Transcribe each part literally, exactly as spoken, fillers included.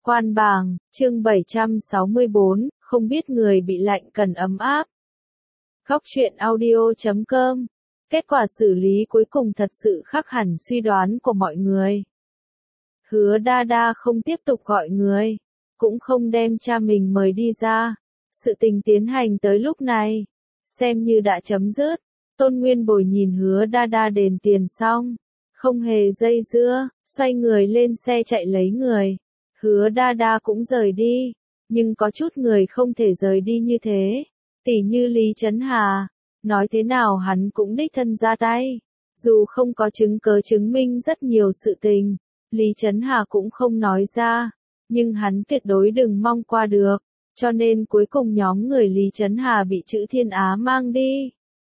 Quan Bàng, chương bảy trăm sáu mươi bốn, không biết người bị lạnh cần ấm áp. Góc truyện audio chấm com. Kết quả xử lý cuối cùng thật sự khác hẳn suy đoán của mọi người. Hứa Đa Đa không tiếp tục gọi người, cũng không đem cha mình mời đi ra. Sự tình tiến hành tới lúc này, xem như đã chấm dứt. Tôn Nguyên Bồi nhìn Hứa Đa Đa đền tiền xong, không hề dây dưa, xoay người lên xe chạy lấy người. Hứa Đa Đa cũng rời đi, nhưng có chút người không thể rời đi như thế, tỉ như Lý Chấn Hà, nói thế nào hắn cũng đích thân ra tay, dù không có chứng cớ chứng minh rất nhiều sự tình, Lý Chấn Hà cũng không nói ra, nhưng hắn tuyệt đối đừng mong qua được, cho nên cuối cùng nhóm người Lý Chấn Hà bị Chữ Thiên Á mang đi.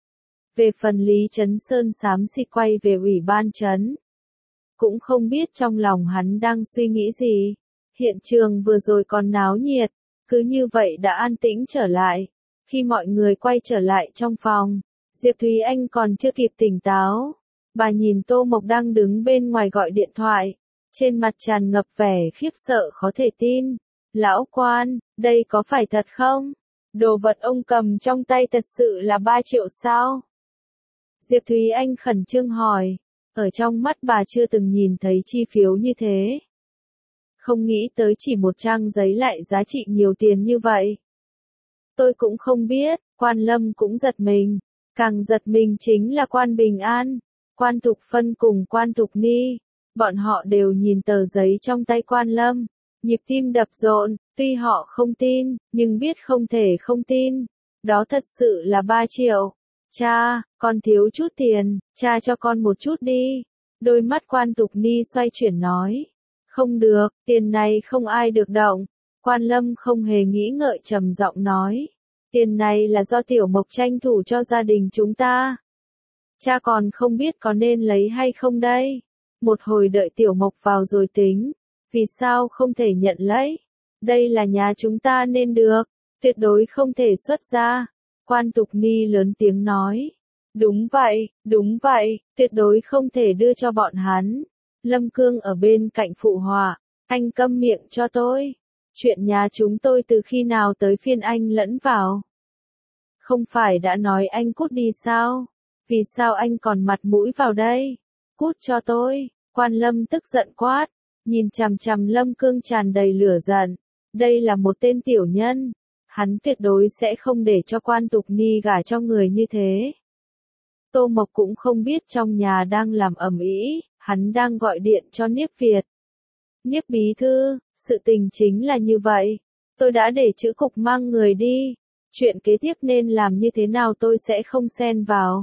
Về phần Lý Chấn Sơn xám xịt quay về ủy ban trấn, cũng không biết trong lòng hắn đang suy nghĩ gì. Hiện trường vừa rồi còn náo nhiệt, cứ như vậy đã an tĩnh trở lại. Khi mọi người quay trở lại trong phòng, Diệp Thúy Anh còn chưa kịp tỉnh táo. Bà nhìn Tô Mộc đang đứng bên ngoài gọi điện thoại, trên mặt tràn ngập vẻ khiếp sợ khó thể tin. Lão quan, đây có phải thật không? Đồ vật ông cầm trong tay thật sự là ba triệu sao? Diệp Thúy Anh khẩn trương hỏi, ở trong mắt bà chưa từng nhìn thấy chi phiếu như thế. Không nghĩ tới chỉ một trang giấy lại giá trị nhiều tiền như vậy. Tôi cũng không biết, Quan Lâm cũng giật mình. Càng giật mình chính là Quan Bình An, Quan Thục Phân cùng Quan Thục Ni. Bọn họ đều nhìn tờ giấy trong tay Quan Lâm, nhịp tim đập rộn, tuy họ không tin, nhưng biết không thể không tin. Đó thật sự là ba triệu. Cha, con thiếu chút tiền, cha cho con một chút đi. Đôi mắt Quan Thục Ni xoay chuyển nói. Không được, tiền này không ai được động. Quan Lâm không hề nghĩ ngợi trầm giọng nói. Tiền này là do Tiểu Mộc tranh thủ cho gia đình chúng ta. Cha còn không biết có nên lấy hay không đây. Một hồi đợi Tiểu Mộc vào rồi tính. Vì sao không thể nhận lấy? Đây là nhà chúng ta nên được. Tuyệt đối không thể xuất ra. Quan Thục Ni lớn tiếng nói. Đúng vậy, đúng vậy, tuyệt đối không thể đưa cho bọn hắn. Lâm Cương ở bên cạnh phụ họa, anh câm miệng cho tôi. Chuyện nhà chúng tôi từ khi nào tới phiên anh lẫn vào? Không phải đã nói anh cút đi sao? Vì sao anh còn mặt mũi vào đây? Cút cho tôi. Quan Lâm tức giận quát, nhìn chằm chằm Lâm Cương tràn đầy lửa giận. Đây là một tên tiểu nhân, hắn tuyệt đối sẽ không để cho Quan Thục Ni gả cho người như thế. Tô Mộc cũng không biết trong nhà đang làm ầm ĩ. Hắn đang gọi điện cho Niếp Việt. Niếp bí thư, sự tình chính là như vậy. Tôi đã để chữ cục mang người đi. Chuyện kế tiếp nên làm như thế nào tôi sẽ không xen vào.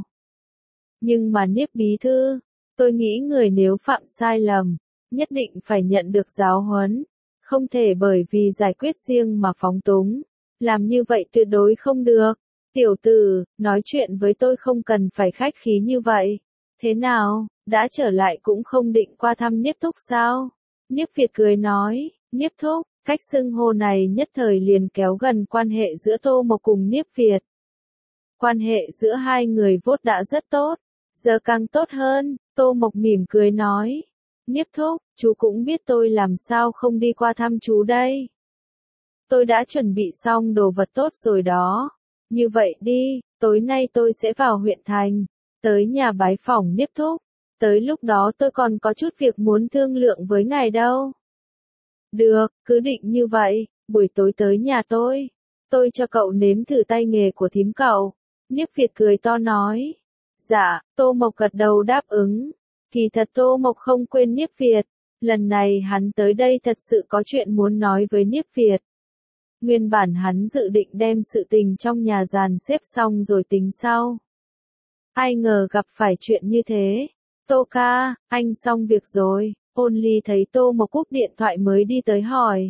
Nhưng mà Niếp bí thư, tôi nghĩ người nếu phạm sai lầm, nhất định phải nhận được giáo huấn. Không thể bởi vì giải quyết riêng mà phóng túng. Làm như vậy tuyệt đối không được. Tiểu tử, nói chuyện với tôi không cần phải khách khí như vậy. Thế nào, đã trở lại cũng không định qua thăm Niếp Thúc sao? Niếp Việt cười nói, Niếp Thúc, cách xưng hô này nhất thời liền kéo gần quan hệ giữa Tô Mộc cùng Niếp Việt. Quan hệ giữa hai người vốn đã rất tốt, giờ càng tốt hơn, Tô Mộc mỉm cười nói. Niếp Thúc, chú cũng biết tôi làm sao không đi qua thăm chú đây. Tôi đã chuẩn bị xong đồ vật tốt rồi đó. Như vậy đi, tối nay tôi sẽ vào huyện thành. Tới nhà bái phỏng Niếp Thúc, tới lúc đó tôi còn có chút việc muốn thương lượng với ngài đâu. Được, cứ định như vậy, buổi tối tới nhà tôi, tôi cho cậu nếm thử tay nghề của thím cậu. Niếp Việt cười to nói. Dạ, Tô Mộc gật đầu đáp ứng. Kỳ thật Tô Mộc không quên Niếp Việt, lần này hắn tới đây thật sự có chuyện muốn nói với Niếp Việt. Nguyên bản hắn dự định đem sự tình trong nhà dàn xếp xong rồi tính sau. Ai ngờ gặp phải chuyện như thế. Tô ca, anh xong việc rồi. Ôn Ly thấy Tô Mộc cúp điện thoại mới đi tới hỏi.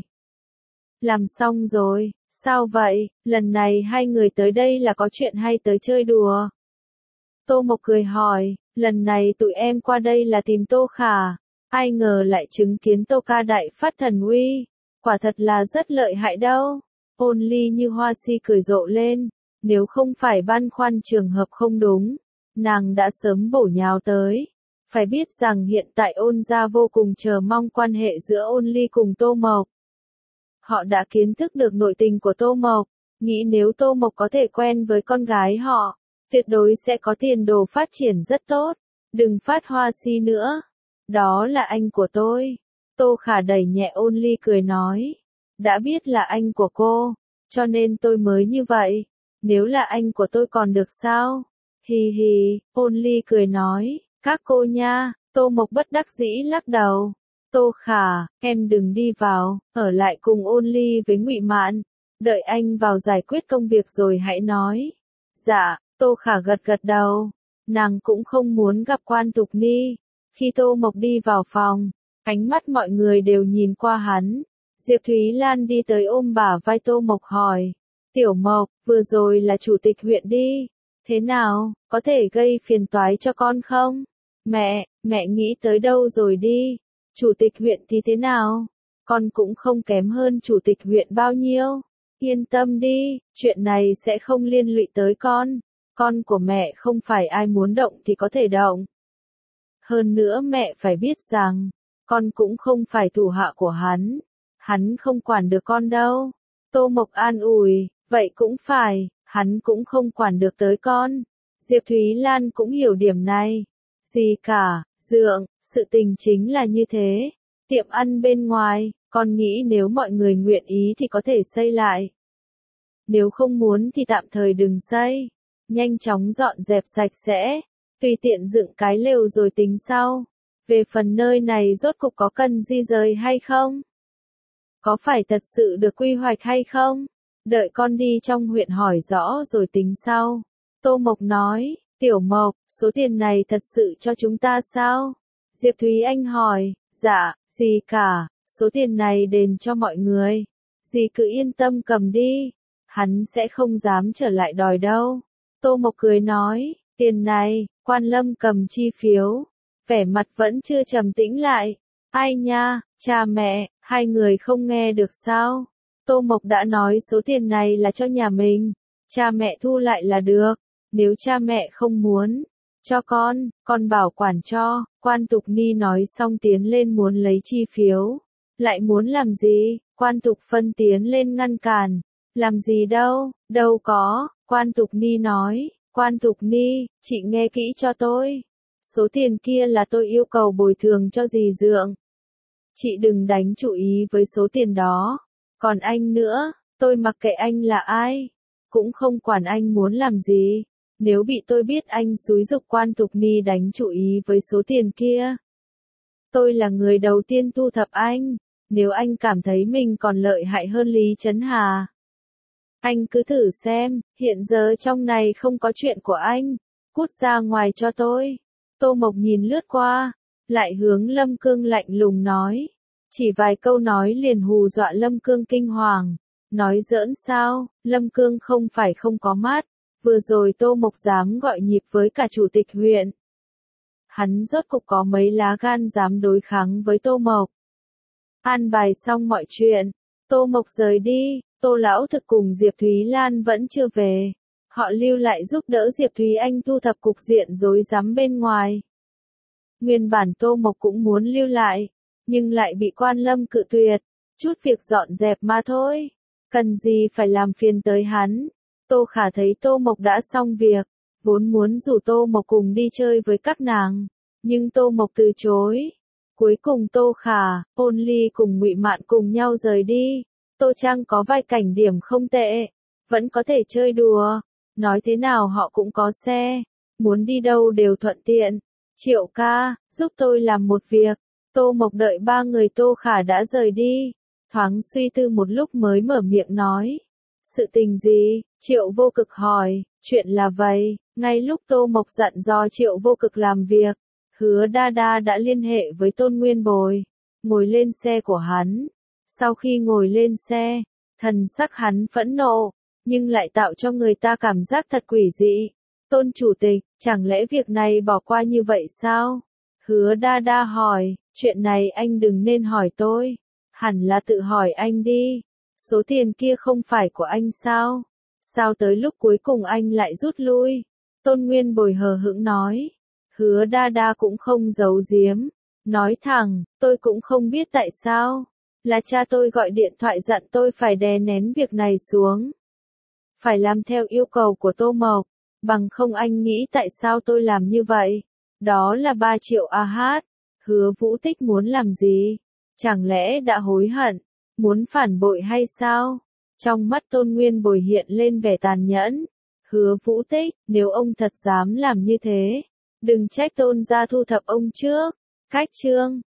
Làm xong rồi, sao vậy, lần này hai người tới đây là có chuyện hay tới chơi đùa? Tô Mộc cười hỏi, lần này tụi em qua đây là tìm Tô Khả. Ai ngờ lại chứng kiến Tô ca đại phát thần uy. Quả thật là rất lợi hại đâu. Ôn Ly như hoa si cười rộ lên. Nếu không phải băn khoăn trường hợp không đúng, nàng đã sớm bổ nhào tới. Phải biết rằng hiện tại Ôn gia vô cùng chờ mong quan hệ giữa Ôn Ly cùng Tô Mộc. Họ đã kiến thức được nội tình của Tô Mộc, nghĩ nếu Tô Mộc có thể quen với con gái họ, tuyệt đối sẽ có tiền đồ phát triển rất tốt. Đừng phát hoa si nữa. Đó là anh của tôi. Tô Khả đẩy nhẹ Ôn Ly cười nói. Đã biết là anh của cô, cho nên tôi mới như vậy. Nếu là anh của tôi còn được sao? Hì hì, Ôn Ly cười nói. Các cô nha. Tô Mộc bất đắc dĩ lắc đầu. Tô Khả, em đừng đi vào, ở lại cùng Ôn Ly với Ngụy Mạn. Đợi anh vào giải quyết công việc rồi hãy nói. Dạ, Tô Khả gật gật đầu. Nàng cũng không muốn gặp Quan Tục Ni. Khi Tô Mộc đi vào phòng, ánh mắt mọi người đều nhìn qua hắn. Diệp Thúy Lan đi tới ôm bả vai Tô Mộc hỏi. Tiểu Mộc, vừa rồi là chủ tịch huyện đi. Thế nào, có thể gây phiền toái cho con không? Mẹ, mẹ nghĩ tới đâu rồi đi? Chủ tịch huyện thì thế nào? Con cũng không kém hơn chủ tịch huyện bao nhiêu. Yên tâm đi, chuyện này sẽ không liên lụy tới con. Con của mẹ không phải ai muốn động thì có thể động. Hơn nữa mẹ phải biết rằng, con cũng không phải thủ hạ của hắn. Hắn không quản được con đâu. Tô Mộc an ủi, vậy cũng phải, hắn cũng không quản được tới con. Diệp Thúy Lan cũng hiểu điểm này. Gì cả, Dượng, sự tình chính là như thế. Tiệm ăn bên ngoài, con nghĩ nếu mọi người nguyện ý thì có thể xây lại. Nếu không muốn thì tạm thời đừng xây. Nhanh chóng dọn dẹp sạch sẽ. Tùy tiện dựng cái lều rồi tính sau. Về phần nơi này rốt cục có cần di rời hay không? Có phải thật sự được quy hoạch hay không? Đợi con đi trong huyện hỏi rõ rồi tính sau. Tô Mộc nói, Tiểu Mộc, số tiền này thật sự cho chúng ta sao? Diệp Thúy Anh hỏi, dạ, gì cả, số tiền này đền cho mọi người. Dì cứ yên tâm cầm đi, hắn sẽ không dám trở lại đòi đâu. Tô Mộc cười nói, tiền này, Quan Lâm cầm chi phiếu, vẻ mặt vẫn chưa trầm tĩnh lại. Ai nha, cha mẹ, hai người không nghe được sao? Tô Mộc đã nói số tiền này là cho nhà mình, cha mẹ thu lại là được, nếu cha mẹ không muốn, cho con, con bảo quản cho. Quan Tục Ni nói xong tiến lên muốn lấy chi phiếu. Lại muốn làm gì? Quan Tục Phân tiến lên ngăn cản. Làm gì đâu, đâu có, Quan Tục Ni nói. Quan Tục Ni, chị nghe kỹ cho tôi. Số tiền kia là tôi yêu cầu bồi thường cho dì Dượng. Chị đừng đánh chủ ý với số tiền đó. Còn anh nữa, tôi mặc kệ anh là ai. Cũng không quản anh muốn làm gì. Nếu bị tôi biết anh xúi giục Quan Tục Ni đánh chủ ý với số tiền kia. Tôi là người đầu tiên thu thập anh. Nếu anh cảm thấy mình còn lợi hại hơn Lý Trấn Hà. Anh cứ thử xem, hiện giờ trong này không có chuyện của anh. Cút ra ngoài cho tôi. Tô Mộc nhìn lướt qua, lại hướng Lâm Cương lạnh lùng nói. Chỉ vài câu nói liền hù dọa Lâm Cương kinh hoàng. Nói giỡn sao, Lâm Cương không phải không có mắt. Vừa rồi Tô Mộc dám gọi nhịp với cả chủ tịch huyện. Hắn rốt cục có mấy lá gan dám đối kháng với Tô Mộc. An bài xong mọi chuyện, Tô Mộc rời đi. Tô Lão Thực cùng Diệp Thúy Lan vẫn chưa về. Họ lưu lại giúp đỡ Diệp Thúy Anh thu thập cục diện rối rắm bên ngoài. Nguyên bản Tô Mộc cũng muốn lưu lại, nhưng lại bị Quan Lâm cự tuyệt. Chút việc dọn dẹp mà thôi. Cần gì phải làm phiền tới hắn. Tô Khả thấy Tô Mộc đã xong việc, vốn muốn rủ Tô Mộc cùng đi chơi với các nàng, nhưng Tô Mộc từ chối. Cuối cùng Tô Khả, Ôn Ly cùng Ngụy Mạn cùng nhau rời đi. Tô Trang có vài cảnh điểm không tệ, vẫn có thể chơi đùa. Nói thế nào họ cũng có xe, muốn đi đâu đều thuận tiện. Triệu ca, giúp tôi làm một việc. Tô Mộc đợi ba người Tô Khả đã rời đi, thoáng suy tư một lúc mới mở miệng nói. Sự tình gì? Triệu Vô Cực hỏi. Chuyện là vậy, ngay lúc Tô Mộc dặn dò Triệu Vô Cực làm việc, Hứa Đa Đa đã liên hệ với Tôn Nguyên Bồi, ngồi lên xe của hắn. Sau khi ngồi lên xe, thần sắc hắn phẫn nộ, nhưng lại tạo cho người ta cảm giác thật quỷ dị. Tôn chủ tịch, chẳng lẽ việc này bỏ qua như vậy sao? Hứa Đa Đa hỏi, chuyện này anh đừng nên hỏi tôi, hẳn là tự hỏi anh đi. Số tiền kia không phải của anh sao? Sao tới lúc cuối cùng anh lại rút lui? Tôn Nguyên Bồi hờ hững nói. Hứa Đa Đa cũng không giấu giếm, nói thẳng, tôi cũng không biết tại sao. Là cha tôi gọi điện thoại dặn tôi phải đè nén việc này xuống. Phải làm theo yêu cầu của Tô Mộc, bằng không anh nghĩ tại sao tôi làm như vậy. Đó là ba triệu a hát. Hứa Vũ Tích muốn làm gì? Chẳng lẽ đã hối hận? Muốn phản bội hay sao? Trong mắt Tôn Nguyên Bồi hiện lên vẻ tàn nhẫn. Hứa Vũ Tích, nếu ông thật dám làm như thế, đừng trách Tôn gia thu thập ông trước. Cách chương